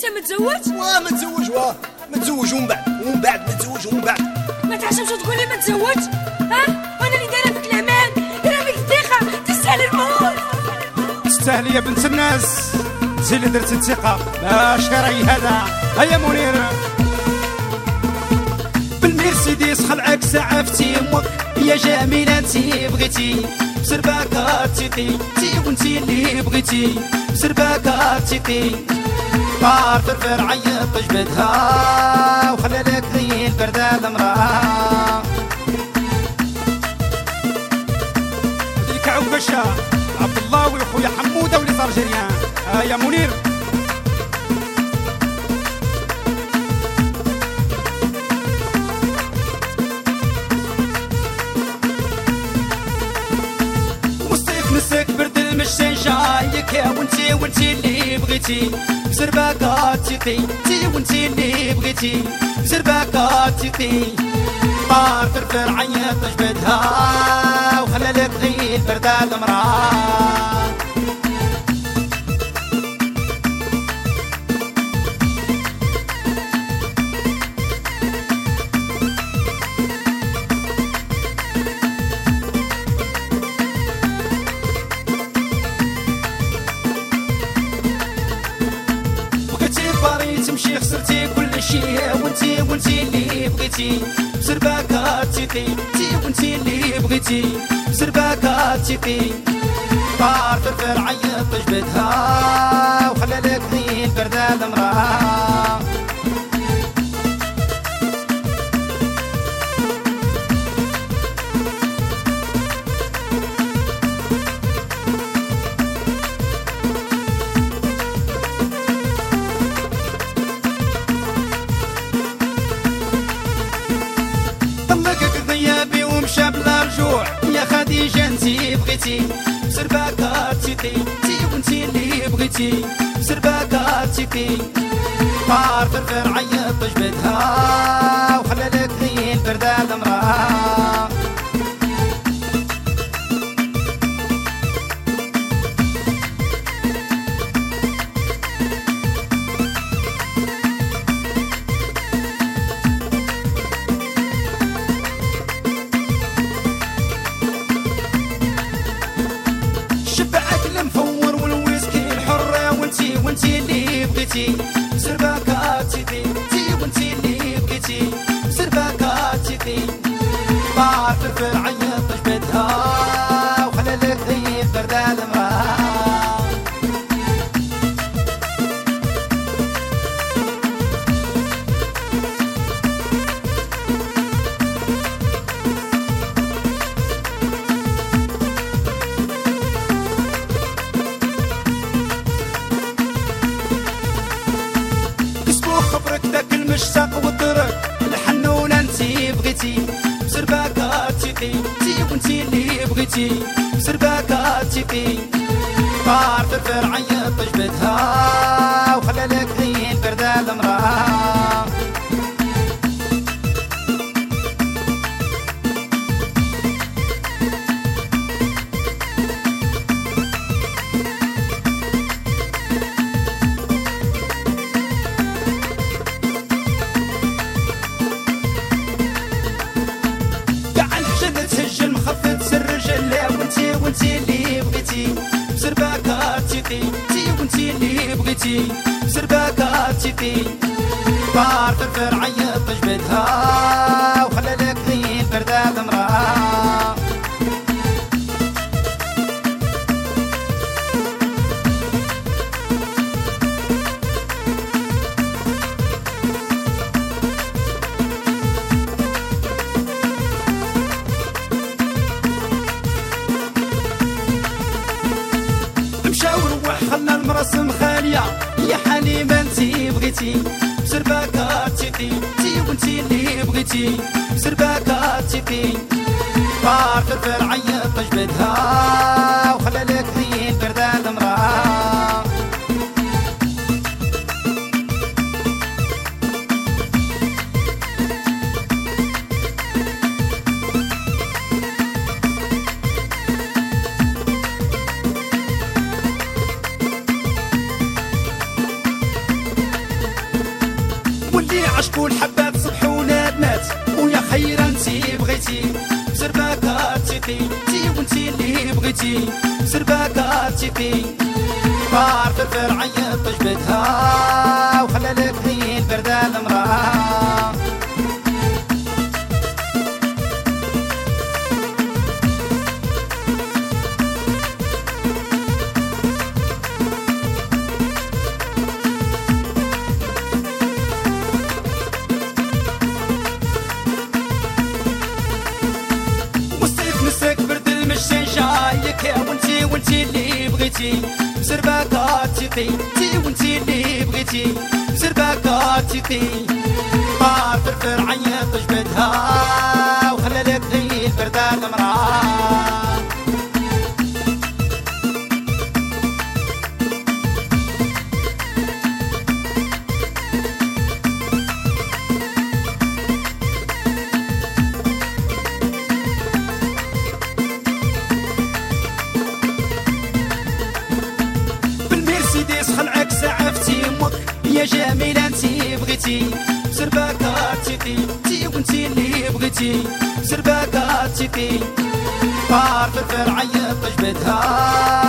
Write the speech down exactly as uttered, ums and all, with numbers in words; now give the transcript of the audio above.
متزوج؟ واه متزوج واه متزوج ومن بعد ومن بعد متزوج ومن بعد ما تعشمش تقول لي متزوج؟ ها وانا اللي دايره فيك الامان، دايره فيك الثقه، تستاهل الموت. تستاهل يا بنت الناس، زي اللي درت الثقه باش راي هذا. هيا منير بالمرسيدس خلعك ساعه في تيمك يا جميله انتي بغيتي بسرباكه تيقي تي وانتي اللي بغيتي بسرباكه تيقي طار فرفر عيط جبدها وخلى لك ذي البردة المراه ديك عوكشة عبد الله وخويا حمودة ولي صار جريان. ها يا منير مصيف مسك برد المشي جايك يا وانتي وانتي اللي بغيتي بزرباكة تيقي تي وانتي اللي بغيتي بزرباكة تيقي طار فرفر عيط جبدها وخلى لك ذي البردة المراه تمشي خسرتي كل شيء وانتي وانتي اللي بغيتي بزرباكة تيقي تي وانتي اللي بغيتي بزرباكة تيقي طار فرفر عيط جبدها وخلى لك ذي البردة المراه ومشى بلا رجوع يا خديجة انتي بغيتي بزرباكة تيقي تي وانتي اللي بغيتي بزرباكة تيقي طار فرفر عيط جبدها وخلى لك ذي البردة المراه وانتي اللي بغيتي بزرباكة تيقي تي وانتي اللي بغيتي بزرباكة تيقي طار فرفر عيط جبدها وخلى لك ذي البردة المراه مشتاق وطرق الحنونة انتي بغيتي بزرباكة تيقي تي وانتي اللي بغيتي بزرباكة تيقي طار فرفر عيط جبدها وخلى لك ذي البردة المراه وانتي اللي بغيتي بزرباكة تيقي تي وانتي اللي بغيتي بزرباكة تيقي طار فرفر عيط جبدها وخلى لك ذي البردة المراه خلنا المرسم خالية يا حليمة انتي بغيتي بزرباكة تيقي تي وانتي اللي بغيتي بزرباكة تيقي طار فرفر عيط جبدها وخلى لك ذي البردة المراه اللي عشقوا الحبات صبحوا نادمات ويا خير انتي بغيتي بزرباكة تيقي تي وانتي اللي بغيتي بزرباكة تيقي بار فرفر عيط جبدها وخلى لك هي البردة المراه مسك برد المشي جايك وانتي وانتي اللي بغيتي بزرباكة تيقي تي وانتي اللي بغيتي بزرباكة تيقي بار فرفر عيط جبدها وخلى لك هي البردة المراه خلعك سعفتي امك يا جميلة انتي بغيتي بزرباكة تيقي تي وانتي اللي بغيتي بزرباكة تيقي بار فرفر عيط جبدها